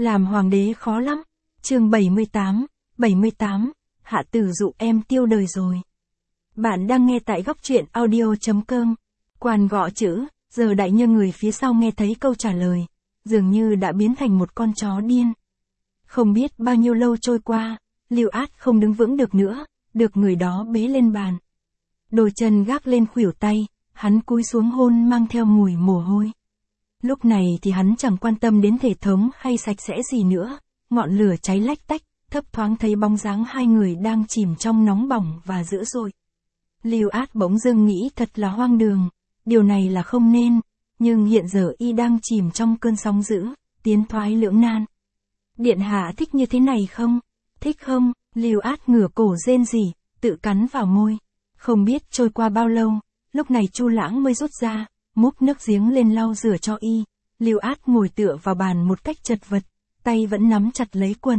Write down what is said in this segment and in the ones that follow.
Làm hoàng đế khó lắm. Chương 78, Hạ Tử Dụ em tiêu đời rồi. Bạn đang nghe tại góc truyện audio.com. Quan gõ chữ, giờ đại nhân người phía sau nghe thấy câu trả lời, dường như đã biến thành một con chó điên. Không biết bao nhiêu lâu trôi qua, Lưu Át không đứng vững được nữa, được người đó bế lên bàn. Đôi chân gác lên khuỷu tay, hắn cúi xuống hôn mang theo mùi mồ hôi. Lúc này thì hắn chẳng quan tâm đến thể thống hay sạch sẽ gì nữa, ngọn lửa cháy lách tách, thấp thoáng thấy bóng dáng hai người đang chìm trong nóng bỏng và dữ dội. Lưu Át bỗng dưng nghĩ thật là hoang đường, điều này là không nên, nhưng hiện giờ y đang chìm trong cơn sóng dữ, tiến thoái lưỡng nan. Điện hạ thích như thế này không? Thích không? Lưu Át ngửa cổ rên rỉ, tự cắn vào môi. Không biết trôi qua bao lâu, lúc này Chu Lãng mới rút ra, múc nước giếng lên lau rửa cho y. Lưu Át ngồi tựa vào bàn một cách chật vật, tay vẫn nắm chặt lấy quần.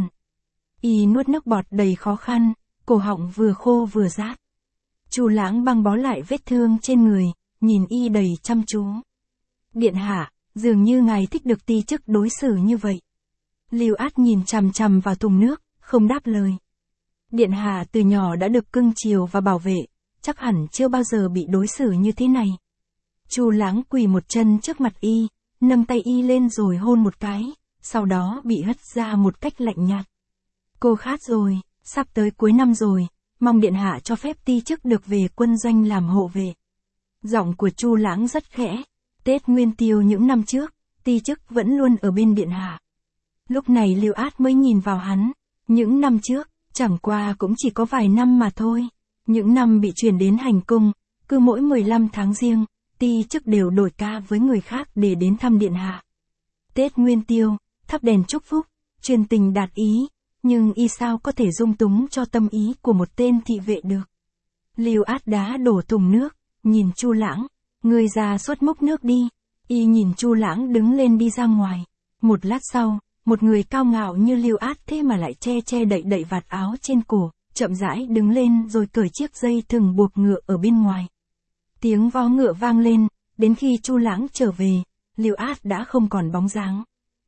Y nuốt nước bọt đầy khó khăn, cổ họng vừa khô vừa rát. Chu Lãng băng bó lại vết thương trên người, nhìn y đầy chăm chú. Điện hạ, dường như ngài thích được ti chức đối xử như vậy. Lưu Át nhìn chằm chằm vào thùng nước, không đáp lời. Điện hạ từ nhỏ đã được cưng chiều và bảo vệ, chắc hẳn chưa bao giờ bị đối xử như thế này. Chu Lãng quỳ một chân trước mặt y, nâng tay y lên rồi hôn một cái, sau đó bị hất ra một cách lạnh nhạt. Cô khát rồi, sắp tới cuối năm rồi, mong điện hạ cho phép ti chức được về quân doanh làm hộ vệ. Giọng của Chu Lãng rất khẽ. Tết Nguyên Tiêu những năm trước, ti chức vẫn luôn ở bên điện hạ. Lúc này Lưu Át mới nhìn vào hắn. Những năm trước, chẳng qua cũng chỉ có vài năm mà thôi. Những năm bị chuyển đến hành cung, cứ mỗi 15 tháng riêng, ti chức đều đổi ca với người khác để đến thăm điện hạ. Tết Nguyên Tiêu, thắp đèn chúc phúc, truyền tình đạt ý, nhưng y sao có thể dung túng cho tâm ý của một tên thị vệ được. Lưu Át đá đổ thùng nước, nhìn Chu Lãng, người ra suốt múc nước đi. Y nhìn Chu Lãng đứng lên đi ra ngoài. Một lát sau, một người cao ngạo như Lưu Át thế mà lại che đậy vạt áo trên cổ, chậm rãi đứng lên rồi cởi chiếc dây thừng buộc ngựa ở bên ngoài. Tiếng vó ngựa vang lên, đến khi Chu Lãng trở về, Lưu Át đã không còn bóng dáng.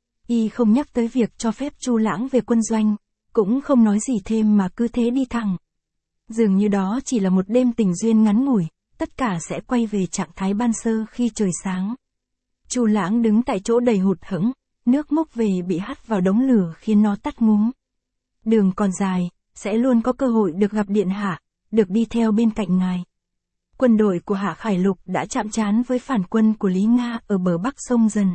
Y không nhắc tới việc cho phép Chu Lãng về quân doanh, cũng không nói gì thêm mà cứ thế đi thẳng. Dường như đó chỉ là một đêm tình duyên ngắn ngủi, tất cả sẽ quay về trạng thái ban sơ khi trời sáng. Chu Lãng đứng tại chỗ đầy hụt hẫng, nước múc về bị hắt vào đống lửa khiến nó tắt ngúm. Đường còn dài, sẽ luôn có cơ hội được gặp điện hạ, được đi theo bên cạnh ngài. Quân đội của Hạ Khải Lục đã chạm trán với phản quân của Lý Nga ở bờ bắc sông Dần.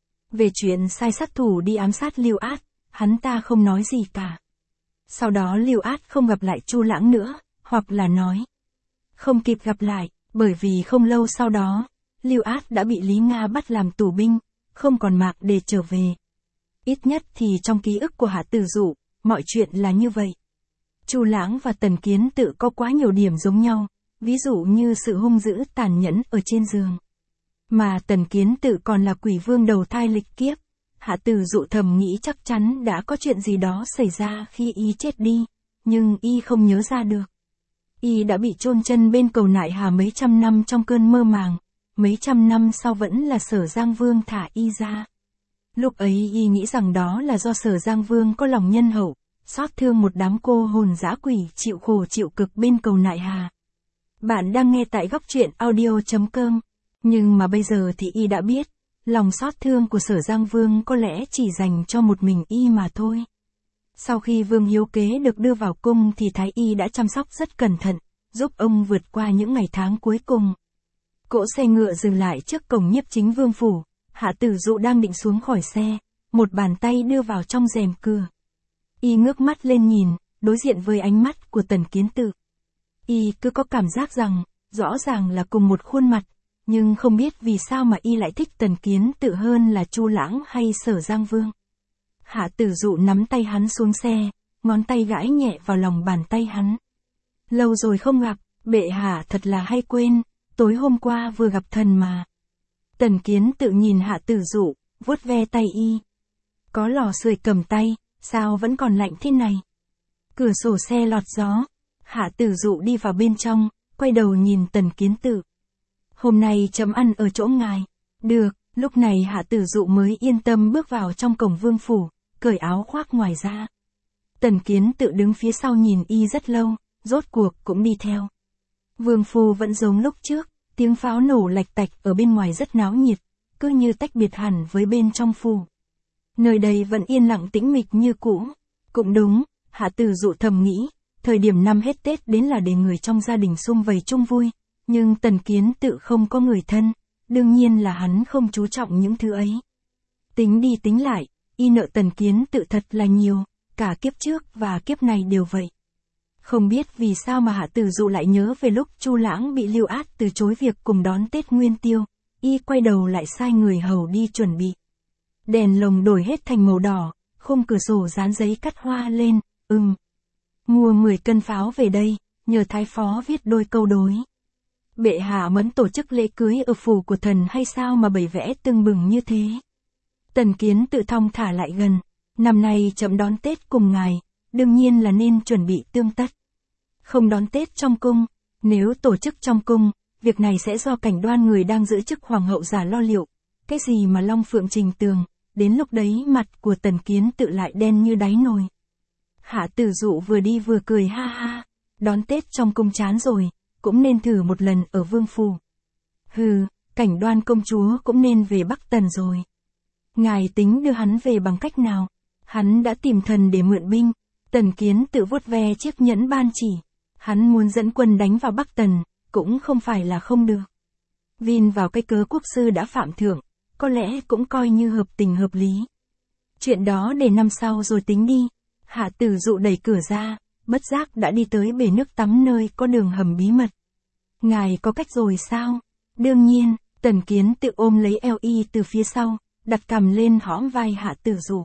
Về chuyện sai sát thủ đi ám sát Lưu Át, hắn ta không nói gì cả. Sau đó Lưu Át không gặp lại Chu Lãng nữa, hoặc là nói không kịp gặp lại, bởi vì không lâu sau đó, Lưu Át đã bị Lý Nga bắt làm tù binh, không còn mạng để trở về. Ít nhất thì trong ký ức của Hạ Tử Dụ, mọi chuyện là như vậy. Chu Lãng và Tần Kiến Tự có quá nhiều điểm giống nhau, ví dụ như sự hung dữ tàn nhẫn ở trên giường. Mà Tần Kiến Tự còn là quỷ vương đầu thai lịch kiếp. Hạ Tử Dụ thầm nghĩ chắc chắn đã có chuyện gì đó xảy ra khi y chết đi, nhưng y không nhớ ra được. Y đã bị chôn chân bên cầu Nại Hà mấy trăm năm trong cơn mơ màng, mấy trăm năm sau vẫn là Sở Giang Vương thả y ra. Lúc ấy y nghĩ rằng đó là do Sở Giang Vương có lòng nhân hậu, xót thương một đám cô hồn dã quỷ chịu khổ chịu cực bên cầu Nại Hà. Bạn đang nghe tại góc truyện audio.com, nhưng mà bây giờ thì y đã biết, lòng xót thương của Sở Giang Vương có lẽ chỉ dành cho một mình y mà thôi. Sau khi Vương Hiếu Kế được đưa vào cung thì Thái Y đã chăm sóc rất cẩn thận, giúp ông vượt qua những ngày tháng cuối cùng. Cỗ xe ngựa dừng lại trước cổng Nhiếp Chính Vương phủ, Hạ Tử Dụ đang định xuống khỏi xe, một bàn tay đưa vào trong rèm cửa. Y ngước mắt lên nhìn, đối diện với ánh mắt của Tần Kiến Tự. Y cứ có cảm giác rằng, rõ ràng là cùng một khuôn mặt, nhưng không biết vì sao mà y lại thích Tần Kiến Tự hơn là Chu Lãng hay Sở Giang Vương. Hạ Tử Dụ nắm tay hắn xuống xe, ngón tay gãi nhẹ vào lòng bàn tay hắn. Lâu rồi không gặp, bệ hạ thật là hay quên, tối hôm qua vừa gặp thần mà. Tần Kiến Tự nhìn Hạ Tử Dụ, vuốt ve tay y. Có lò sưởi cầm tay, sao vẫn còn lạnh thế này? Cửa sổ xe lọt gió, Hạ Tử Dụ đi vào bên trong, quay đầu nhìn Tần Kiến Tự. Hôm nay chấm ăn ở chỗ ngài. Được, lúc này Hạ Tử Dụ mới yên tâm bước vào trong cổng vương phủ, cởi áo khoác ngoài ra. Tần Kiến Tự đứng phía sau nhìn y rất lâu, rốt cuộc cũng đi theo. Vương phủ vẫn giống lúc trước, tiếng pháo nổ lạch tạch ở bên ngoài rất náo nhiệt, cứ như tách biệt hẳn với bên trong phủ. Nơi đây vẫn yên lặng tĩnh mịch như cũ. Cũng đúng, Hạ Tử Dụ thầm nghĩ, thời điểm năm hết Tết đến là để người trong gia đình sum vầy chung vui, nhưng Tần Kiến Tự không có người thân, đương nhiên là hắn không chú trọng những thứ ấy. Tính đi tính lại, y nợ Tần Kiến Tự thật là nhiều, cả kiếp trước và kiếp này đều vậy. Không biết vì sao mà Hạ Tử Dụ lại nhớ về lúc Chu Lãng bị Lưu Át từ chối việc cùng đón Tết Nguyên Tiêu, y quay đầu lại sai người hầu đi chuẩn bị. Đèn lồng đổi hết thành màu đỏ, khung cửa sổ dán giấy cắt hoa lên, mua 10 cân pháo về đây, nhờ thái phó viết đôi câu đối. Bệ hạ mẫn tổ chức lễ cưới ở phủ của thần hay sao mà bày vẽ tưng bừng như thế? Tần Kiến Tự thong thả lại gần, năm nay chậm đón Tết cùng ngài, đương nhiên là nên chuẩn bị tương tất. Không đón Tết trong cung, nếu tổ chức trong cung, việc này sẽ do Cảnh Đoan người đang giữ chức hoàng hậu giả lo liệu. Cái gì mà Long Phượng Trình Tường, đến lúc đấy mặt của Tần Kiến Tự lại đen như đáy nồi. Hạ Tử Dụ vừa đi vừa cười ha ha, đón Tết trong cung chán rồi, cũng nên thử một lần ở vương phủ. Hừ, Cảnh Đoan công chúa cũng nên về Bắc Tần rồi. Ngài tính đưa hắn về bằng cách nào? Hắn đã tìm thần để mượn binh. Tần Kiến Tự vuốt ve chiếc nhẫn ban chỉ. Hắn muốn dẫn quân đánh vào Bắc Tần, cũng không phải là không được. Vin vào cái cớ quốc sư đã phạm thượng, có lẽ cũng coi như hợp tình hợp lý. Chuyện đó để năm sau rồi tính đi. Hạ Tử Dụ đẩy cửa ra, bất giác đã đi tới bể nước tắm nơi có đường hầm bí mật. Ngài có cách rồi sao? Đương nhiên, Tần Kiến Tự ôm lấy eo y từ phía sau, đặt cằm lên hõm vai Hạ Tử Dụ.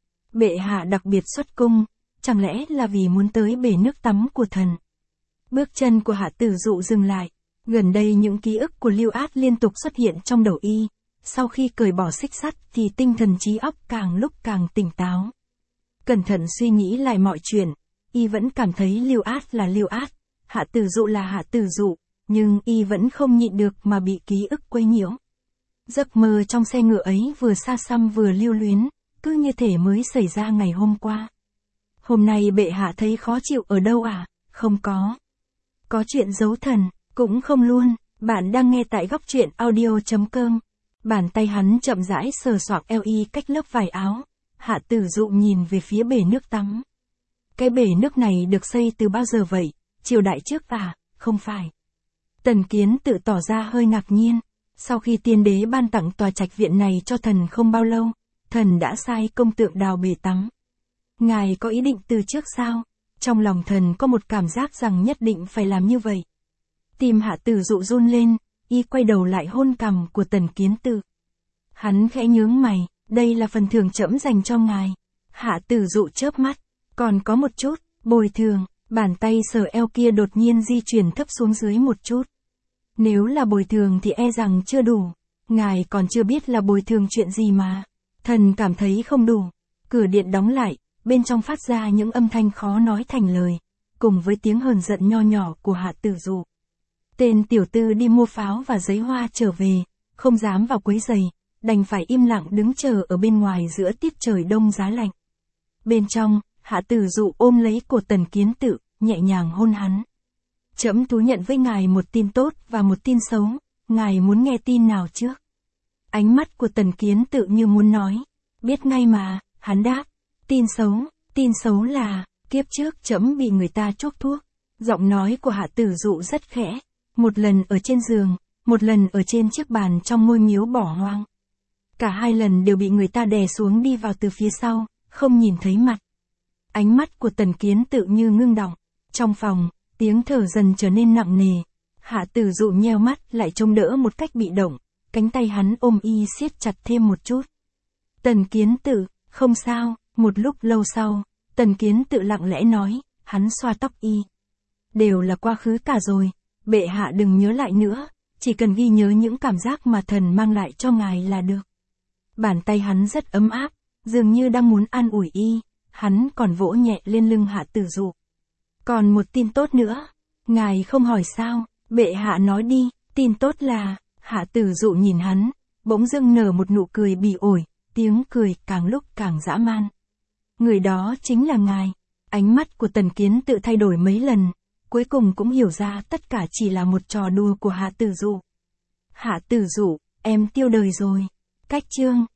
Bệ hạ đặc biệt xuất cung, chẳng lẽ là vì muốn tới bể nước tắm của thần? Bước chân của Hạ Tử Dụ dừng lại, gần đây những ký ức của Lưu Át liên tục xuất hiện trong đầu y, sau khi cởi bỏ xích sắt thì tinh thần trí óc càng lúc càng tỉnh táo. Cẩn thận suy nghĩ lại mọi chuyện, y vẫn cảm thấy Lưu Át là Lưu Át, Hạ Tử Dụ là Hạ Tử Dụ, nhưng y vẫn không nhịn được mà bị ký ức quấy nhiễu. Giấc mơ trong xe ngựa ấy vừa xa xăm vừa lưu luyến, cứ như thể mới xảy ra ngày hôm qua. Hôm nay bệ hạ thấy khó chịu ở đâu à? Không có. Có chuyện giấu thần, cũng không luôn. Bạn đang nghe tại góc truyện audio.com. Bàn tay hắn chậm rãi sờ soạng eo y cách lớp vải áo. Hạ Tử Dụ nhìn về phía bể nước tắm. Cái bể nước này được xây từ bao giờ vậy? Triều đại trước à? Không phải. Tần Kiến Tự tỏ ra hơi ngạc nhiên. Sau khi tiên đế ban tặng tòa trạch viện này cho thần không bao lâu, thần đã sai công tượng đào bể tắm. Ngài có ý định từ trước sao? Trong lòng thần có một cảm giác rằng nhất định phải làm như vậy. Tim Hạ Tử Dụ run lên, y quay đầu lại hôn cằm của Tần Kiến Tự. Hắn khẽ nhướng mày, đây là phần thưởng trẫm dành cho ngài. Hạ Tử Dụ chớp mắt, còn có một chút, bồi thường, bàn tay sờ eo kia đột nhiên di chuyển thấp xuống dưới một chút. Nếu là bồi thường thì e rằng chưa đủ, ngài còn chưa biết là bồi thường chuyện gì mà. Thần cảm thấy không đủ. Cửa điện đóng lại, bên trong phát ra những âm thanh khó nói thành lời, cùng với tiếng hờn giận nho nhỏ của Hạ Tử Dụ. Tên tiểu tư đi mua pháo và giấy hoa trở về, không dám vào quấy rầy, đành phải im lặng đứng chờ ở bên ngoài giữa tiết trời đông giá lạnh. Bên trong, Hạ Tử Dụ ôm lấy cổ Tần Kiến Tự, nhẹ nhàng hôn hắn. Trẫm thú nhận với ngài một tin tốt và một tin xấu, ngài muốn nghe tin nào trước? Ánh mắt của Tần Kiến Tự như muốn nói, biết ngay mà, hắn đáp, tin xấu là, kiếp trước trẫm bị người ta chuốc thuốc. Giọng nói của Hạ Tử Dụ rất khẽ, một lần ở trên giường, một lần ở trên chiếc bàn trong ngôi miếu bỏ hoang. Cả hai lần đều bị người ta đè xuống đi vào từ phía sau, không nhìn thấy mặt. Ánh mắt của Tần Kiến Tự như ngưng đọng. Trong phòng, tiếng thở dần trở nên nặng nề. Hạ Tử Dụ nheo mắt lại trông đỡ một cách bị động, cánh tay hắn ôm y siết chặt thêm một chút. Tần Kiến Tự, không sao. Một lúc lâu sau, Tần Kiến Tự lặng lẽ nói, hắn xoa tóc y. Đều là quá khứ cả rồi, bệ hạ đừng nhớ lại nữa, chỉ cần ghi nhớ những cảm giác mà thần mang lại cho ngài là được. Bàn tay hắn rất ấm áp, dường như đang muốn an ủi y, hắn còn vỗ nhẹ lên lưng Hạ Tử Dụ. Còn một tin tốt nữa, ngài không hỏi sao, bệ hạ nói đi, tin tốt là, Hạ Tử Dụ nhìn hắn, bỗng dưng nở một nụ cười bỉ ổi, tiếng cười càng lúc càng dã man. Người đó chính là ngài. Ánh mắt của Tần Kiến tự thay đổi mấy lần, cuối cùng cũng hiểu ra tất cả chỉ là một trò đùa của Hạ Tử Dụ. Hạ Tử Dụ, em tiêu đời rồi. Cách chương